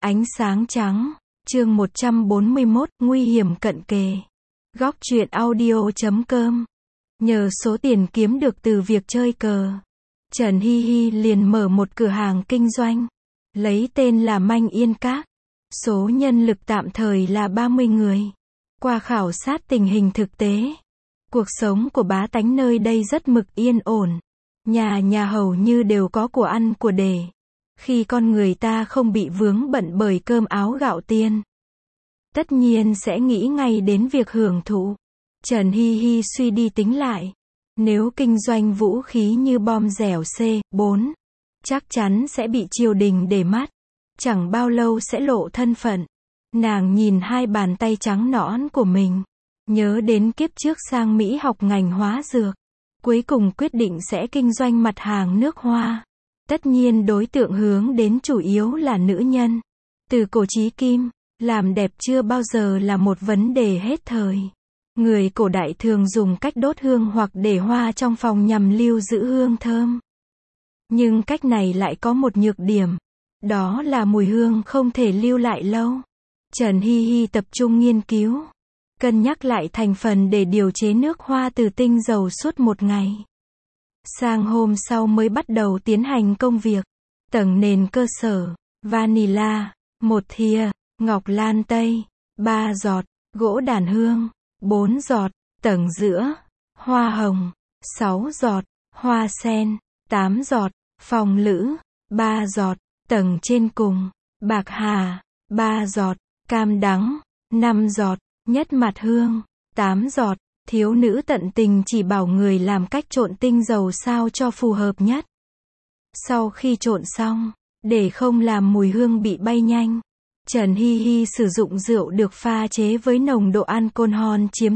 Ánh sáng trắng, chương 141, nguy hiểm cận kề. Góc truyện audio.com. Nhờ số tiền kiếm được từ việc chơi cờ, Trần Hi Hi liền mở một cửa hàng kinh doanh, lấy tên là Manh Yên Các. Số nhân lực tạm thời là 30 người. Qua khảo sát tình hình thực tế, cuộc sống của bá tánh nơi đây rất mực yên ổn. Nhà nhà hầu như đều có của ăn của để. Khi con người ta không bị vướng bận bởi cơm áo gạo tiền, tất nhiên sẽ nghĩ ngay đến việc hưởng thụ. Trần Hi Hi suy đi tính lại, nếu kinh doanh vũ khí như bom dẻo C4, chắc chắn sẽ bị triều đình để mắt, chẳng bao lâu sẽ lộ thân phận. Nàng nhìn hai bàn tay trắng nõn của mình, nhớ đến kiếp trước sang Mỹ học ngành hóa dược, cuối cùng quyết định sẽ kinh doanh mặt hàng nước hoa. Tất nhiên đối tượng hướng đến chủ yếu là nữ nhân. Từ cổ chí kim, làm đẹp chưa bao giờ là một vấn đề hết thời. Người cổ đại thường dùng cách đốt hương hoặc để hoa trong phòng nhằm lưu giữ hương thơm. Nhưng cách này lại có một nhược điểm, đó là mùi hương không thể lưu lại lâu. Trần Hi Hi tập trung nghiên cứu, cân nhắc lại thành phần để điều chế nước hoa từ tinh dầu suốt một ngày. Sang hôm sau mới bắt đầu tiến hành công việc. Tầng nền cơ sở, vanilla, 1 thìa, ngọc lan tây, 3 giọt, gỗ đàn hương, 4 giọt, tầng giữa, hoa hồng, 6 giọt, hoa sen, 8 giọt, phong lữ, 3 giọt, tầng trên cùng, bạc hà, 3 giọt, cam đắng, 5 giọt, nhất mặt hương, 8 giọt. Thiếu nữ tận tình chỉ bảo người làm cách trộn tinh dầu sao cho phù hợp nhất. Sau khi trộn xong, để không làm mùi hương bị bay nhanh, Trần Hi Hi sử dụng rượu được pha chế với nồng độ alcohol chiếm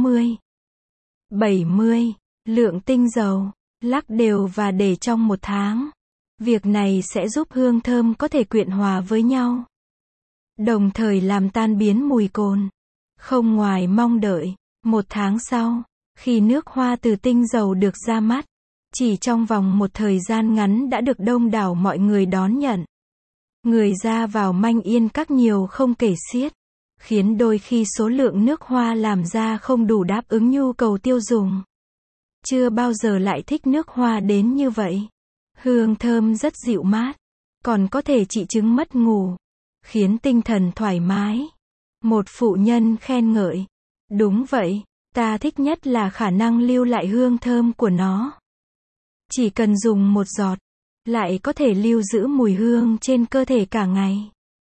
60-70 lượng tinh dầu, lắc đều và để trong 1 tháng. Việc này sẽ giúp hương thơm có thể quyện hòa với nhau, đồng thời làm tan biến mùi cồn. Không ngoài mong đợi, 1 tháng sau, khi nước hoa từ tinh dầu được ra mắt, chỉ trong vòng một thời gian ngắn đã được đông đảo mọi người đón nhận. Người ra vào Manh Yên Các nhiều không kể xiết, khiến đôi khi số lượng nước hoa làm ra không đủ đáp ứng nhu cầu tiêu dùng. Chưa bao giờ lại thích nước hoa đến như vậy. Hương thơm rất dịu mát, còn có thể trị chứng mất ngủ, khiến tinh thần thoải mái. Một phụ nhân khen ngợi. Đúng vậy, ta thích nhất là khả năng lưu lại hương thơm của nó. Chỉ cần dùng 1 giọt, lại có thể lưu giữ mùi hương trên cơ thể cả ngày.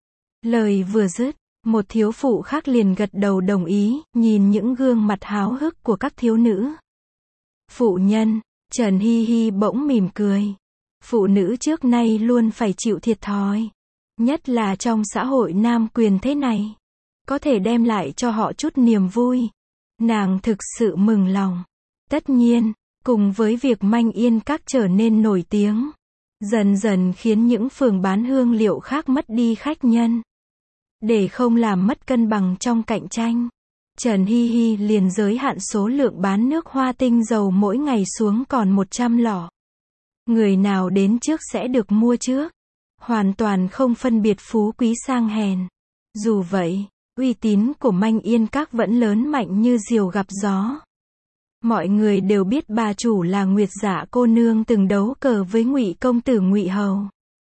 Lời vừa dứt, một thiếu phụ khác liền gật đầu đồng ý, nhìn những gương mặt háo hức của các thiếu nữ. Phụ nhân, Trần Hi Hi bỗng mỉm cười. Phụ nữ trước nay luôn phải chịu thiệt thòi, nhất là trong xã hội nam quyền thế này. Có thể đem lại cho họ chút niềm vui, nàng thực sự mừng lòng. Tất nhiên, cùng với việc Manh Yên Các trở nên nổi tiếng, dần dần khiến những phường bán hương liệu khác mất đi khách nhân. Để không làm mất cân bằng trong cạnh tranh, Trần Hi Hi liền giới hạn số lượng bán nước hoa tinh dầu mỗi ngày xuống còn 100 lọ. Người nào đến trước sẽ được mua trước, hoàn toàn không phân biệt phú quý sang hèn. Dù vậy, uy tín của Manh Yên Các vẫn lớn mạnh như diều gặp gió. Mọi người đều biết bà chủ là Nguyệt Dạ cô nương từng đấu cờ với Ngụy công tử Ngụy hầu.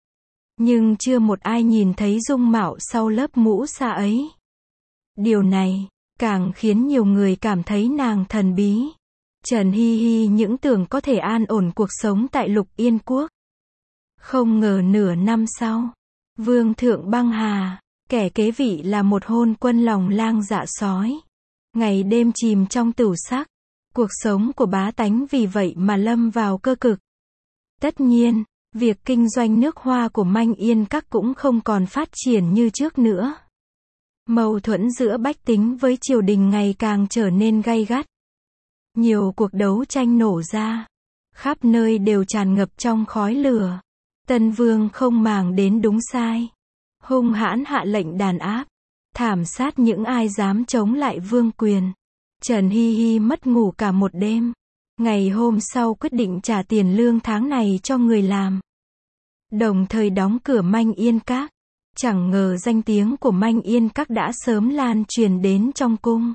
Nhưng chưa một ai nhìn thấy dung mạo sau lớp mũ sa ấy. Điều này càng khiến nhiều người cảm thấy nàng thần bí. Trần Hi Hi những tưởng có thể an ổn cuộc sống tại Lục Yên Quốc. Không ngờ nửa năm sau, Vương thượng băng hà. Kẻ kế vị là một hôn quân lòng lang dạ sói. Ngày đêm chìm trong tửu sắc. Cuộc sống của bá tánh vì vậy mà lâm vào cơ cực. Tất nhiên, việc kinh doanh nước hoa của Manh Yên Các cũng không còn phát triển như trước nữa. Mâu thuẫn giữa bách tính với triều đình ngày càng trở nên gay gắt. Nhiều cuộc đấu tranh nổ ra. Khắp nơi đều tràn ngập trong khói lửa. Tân vương không màng đến đúng sai, hung hãn hạ lệnh đàn áp, thảm sát những ai dám chống lại vương quyền. Trần Hi Hi mất ngủ cả một đêm. Ngày hôm sau quyết định trả tiền lương tháng này cho người làm, đồng thời đóng cửa Manh Yên Các. Chẳng ngờ danh tiếng của Manh Yên Các đã sớm lan truyền đến trong cung.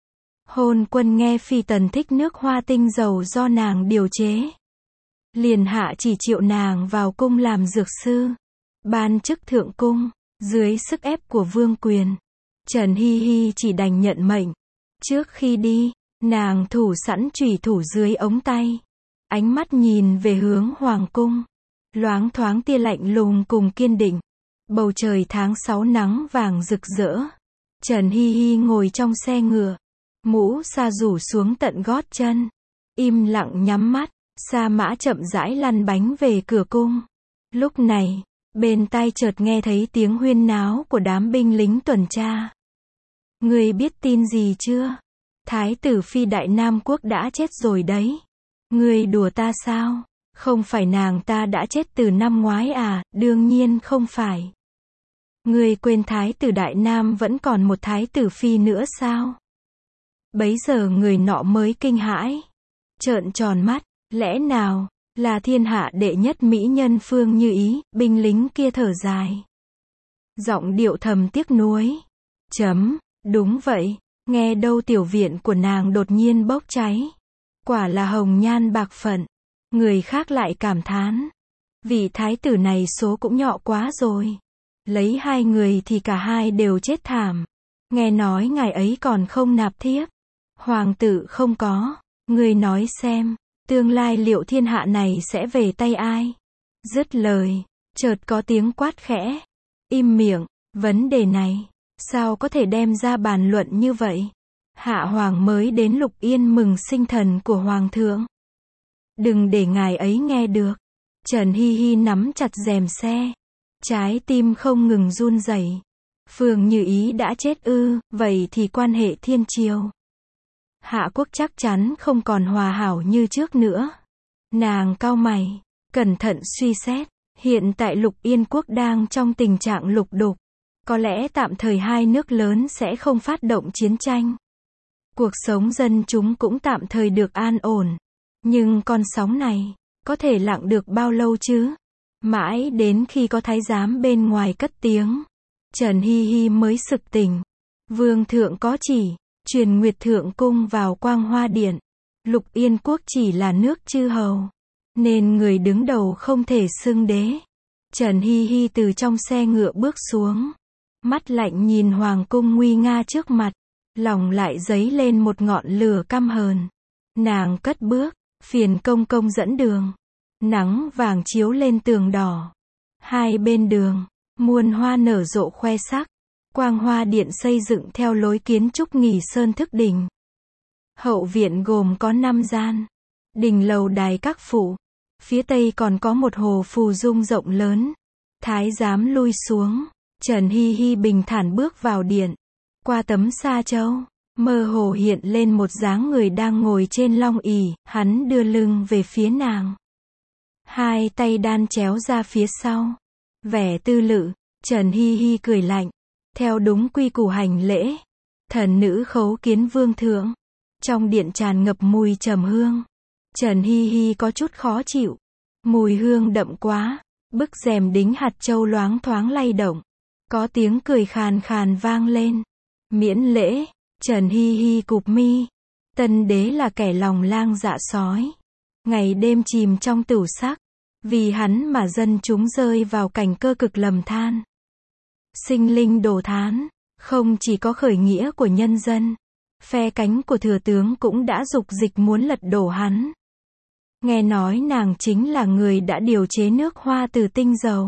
Hôn Quân nghe phi tần thích nước hoa tinh dầu do nàng điều chế, liền hạ chỉ triệu nàng vào cung làm dược sư, ban chức thượng cung. Dưới sức ép của vương quyền, Trần Hi Hi chỉ đành nhận mệnh. Trước khi đi, nàng thủ sẵn chùy thủ dưới ống tay, ánh mắt nhìn về hướng hoàng cung, loáng thoáng tia lạnh lùng cùng kiên định. Bầu trời tháng 6 nắng vàng rực rỡ. Trần Hi Hi ngồi trong xe ngựa, mũ sa rủ xuống tận gót chân, im lặng nhắm mắt. Sa mã chậm rãi lăn bánh về cửa cung. Lúc này, bên tai chợt nghe thấy tiếng huyên náo của đám binh lính tuần tra. Ngươi biết tin gì chưa? Thái tử phi Đại Nam Quốc đã chết rồi đấy. Ngươi đùa ta sao? Không phải nàng ta đã chết từ năm ngoái à? Đương nhiên không phải. Ngươi quên thái tử Đại Nam vẫn còn một thái tử phi nữa sao? Bấy giờ người nọ mới kinh hãi, trợn tròn mắt. Lẽ nào là thiên hạ đệ nhất mỹ nhân Phương Như Ý? Binh lính kia thở dài, giọng điệu thầm tiếc nuối. Đúng vậy, nghe đâu tiểu viện của nàng đột nhiên bốc cháy. Quả là hồng nhan bạc phận. Người khác lại cảm thán, vị thái tử này số cũng nhọ quá rồi. Lấy hai người thì cả hai đều chết thảm. Nghe nói ngài ấy còn không nạp thiếp. Hoàng tử không có. Ngươi nói xem, tương lai liệu thiên hạ này sẽ về tay ai? Dứt lời, chợt có tiếng quát khẽ. Im miệng, vấn đề này, sao có thể đem ra bàn luận như vậy? Hạ hoàng mới đến Lục Yên mừng sinh thần của hoàng thượng. Đừng để ngài ấy nghe được. Trần Hi Hi nắm chặt rèm xe, trái tim không ngừng run rẩy. Phương Như Ý đã chết ư? Vậy thì quan hệ thiên triều Hạ quốc chắc chắn không còn hòa hảo như trước nữa. Nàng cau mày, cẩn thận suy xét. Hiện tại Lục Yên quốc đang trong tình trạng lục đục. Có lẽ tạm thời hai nước lớn sẽ không phát động chiến tranh. Cuộc sống dân chúng cũng tạm thời được an ổn. Nhưng con sóng này, có thể lặng được bao lâu chứ? Mãi đến khi có thái giám bên ngoài cất tiếng, Trần Hi Hi mới sực tỉnh. Vương thượng có chỉ, truyền Nguyệt Thượng cung vào Quang Hoa Điện. Lục Yên quốc chỉ là nước chư hầu, nên người đứng đầu không thể xưng đế. Trần Hi Hi từ trong xe ngựa bước xuống, mắt lạnh nhìn hoàng cung nguy nga trước mặt, lòng lại dấy lên một ngọn lửa căm hờn. Nàng cất bước, phiền công công dẫn đường. Nắng vàng chiếu lên tường đỏ. Hai bên đường, muôn hoa nở rộ khoe sắc. Quang Hoa Điện xây dựng theo lối kiến trúc Nghỉ Sơn thức đỉnh. Hậu viện gồm có 5 gian, đình lầu đài các phủ. Phía tây còn có một hồ phù dung rộng lớn. Thái giám lui xuống, Trần Hi Hi bình thản bước vào điện. Qua tấm sa châu, mơ hồ hiện lên một dáng người đang ngồi trên long ỷ, hắn đưa lưng về phía nàng. Hai tay đan chéo ra phía sau, vẻ tư lự. Trần Hi Hi cười lạnh, theo đúng quy củ hành lễ. Thần nữ khấu kiến vương thượng. Trong điện tràn ngập mùi trầm hương. Trần Hi Hi có chút khó chịu. Mùi hương đậm quá. Bức rèm đính hạt châu loáng thoáng lay động. Có tiếng cười khàn khàn vang lên. Miễn lễ. Trần Hi Hi cụp mi. Tân đế là kẻ lòng lang dạ sói, ngày đêm chìm trong tửu sắc. Vì hắn mà dân chúng rơi vào cảnh cơ cực lầm than, sinh linh đổ thán. Không chỉ có khởi nghĩa của nhân dân, phe cánh của thừa tướng cũng đã dục dịch muốn lật đổ hắn. Nghe nói nàng chính là người đã điều chế nước hoa từ tinh dầu.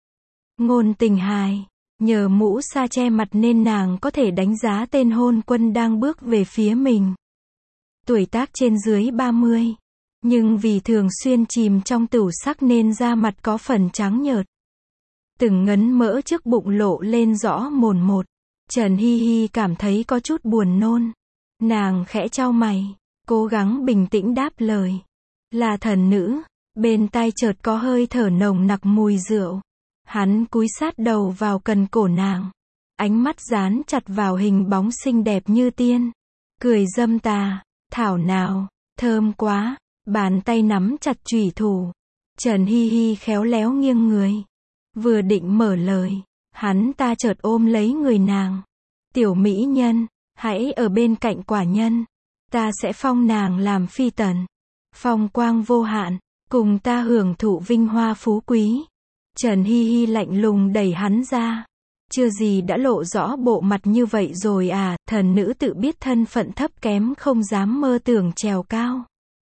Ngôn Tình hài, nhờ mũ sa che mặt nên nàng có thể đánh giá tên hôn quân đang bước về phía mình. Tuổi tác trên dưới 30, nhưng vì thường xuyên chìm trong tửu sắc nên da mặt có phần trắng nhợt. Từng ngấn mỡ trước bụng lộ lên rõ mồn một. Trần Hi Hi cảm thấy có chút buồn nôn. Nàng khẽ chau mày, cố gắng bình tĩnh đáp lời. Là thần nữ. Bên tai chợt có hơi thở nồng nặc mùi rượu. Hắn cúi sát đầu vào cần cổ nàng, ánh mắt dán chặt vào hình bóng xinh đẹp như tiên. Cười dâm tà, thảo nào, thơm quá. Bàn tay nắm chặt chủy thủ. Trần Hi Hi khéo léo nghiêng người, vừa định mở lời, Hắn ta chợt ôm lấy người nàng. Tiểu mỹ nhân, hãy ở bên cạnh quả nhân. Ta sẽ phong nàng làm phi tần. Phong quang vô hạn, cùng ta hưởng thụ vinh hoa phú quý. Trần Hi Hi lạnh lùng đẩy hắn ra. Chưa gì đã lộ rõ bộ mặt như vậy rồi à, thần nữ tự biết thân phận thấp kém không dám mơ tưởng trèo cao.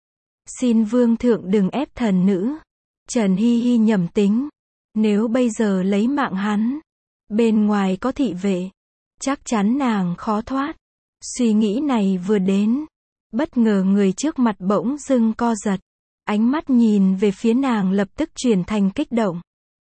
Xin vương thượng đừng ép thần nữ. Trần Hi Hi nhẩm tính. Nếu bây giờ lấy mạng hắn, bên ngoài có thị vệ, chắc chắn nàng khó thoát. Suy nghĩ này vừa đến, bất ngờ người trước mặt bỗng dưng co giật. Ánh mắt nhìn về phía nàng lập tức chuyển thành kích động.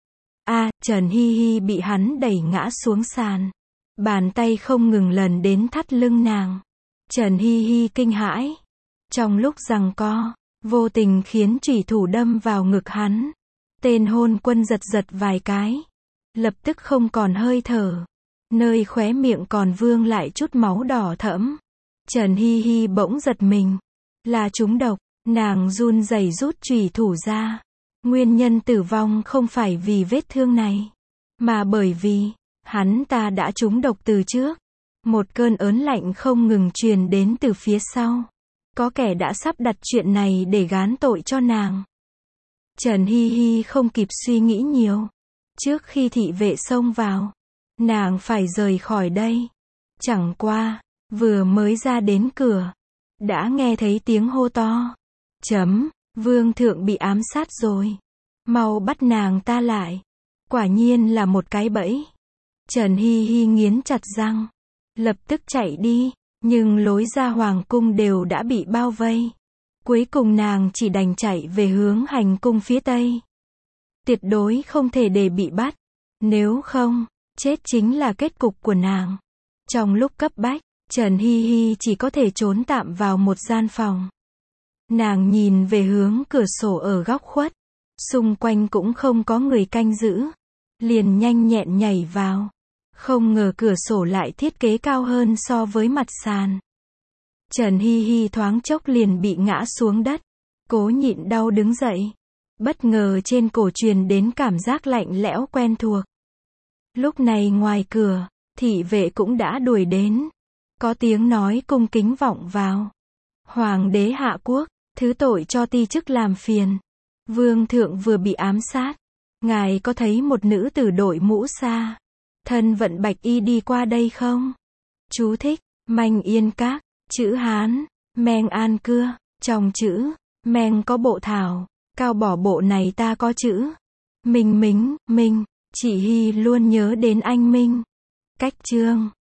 Trần Hi Hi bị hắn đẩy ngã xuống sàn. Bàn tay không ngừng lần đến thắt lưng nàng. Trần Hi Hi kinh hãi. Trong lúc giằng co, vô tình khiến chủy thủ đâm vào ngực hắn. Tên hôn quân giật giật vài cái. Lập tức không còn hơi thở. Nơi khóe miệng còn vương lại chút máu đỏ thẫm. Trần Hi Hi bỗng giật mình. Là trúng độc, nàng run rẩy rút chủy thủ ra. Nguyên nhân tử vong không phải vì vết thương này, mà bởi vì hắn ta đã trúng độc từ trước. Một cơn ớn lạnh không ngừng truyền đến từ phía sau. Có kẻ đã sắp đặt chuyện này để gán tội cho nàng. Trần Hi Hi không kịp suy nghĩ nhiều. Trước khi thị vệ xông vào, nàng phải rời khỏi đây. Chẳng qua, vừa mới ra đến cửa, đã nghe thấy tiếng hô to. Vương thượng bị ám sát rồi. Mau bắt nàng ta lại. Quả nhiên là một cái bẫy. Trần Hi Hi nghiến chặt răng. Lập tức chạy đi. Nhưng lối ra hoàng cung đều đã bị bao vây. Cuối cùng nàng chỉ đành chạy về hướng hành cung phía tây. Tuyệt đối không thể để bị bắt. Nếu không, chết chính là kết cục của nàng. Trong lúc cấp bách, Trần Hi Hi chỉ có thể trốn tạm vào một gian phòng. Nàng nhìn về hướng cửa sổ ở góc khuất. Xung quanh cũng không có người canh giữ. Liền nhanh nhẹn nhảy vào. Không ngờ cửa sổ lại thiết kế cao hơn so với mặt sàn. Trần Hi Hi thoáng chốc liền bị ngã xuống đất. Cố nhịn đau đứng dậy. Bất ngờ trên cổ truyền đến cảm giác lạnh lẽo quen thuộc. Lúc này ngoài cửa, thị vệ cũng đã đuổi đến. Có tiếng nói cung kính vọng vào. Hoàng đế hạ quốc, thứ tội cho ti chức làm phiền. Vương thượng vừa bị ám sát. Ngài có thấy một nữ tử đội mũ xa, thân vận bạch y đi qua đây không? Chú thích, Manh Yên Các, chữ Hán, Meng An Cưa, trong chữ, Meng có bộ thảo, cao bỏ bộ này ta có chữ. Minh, chị Hi luôn nhớ đến anh Minh. Cách chương.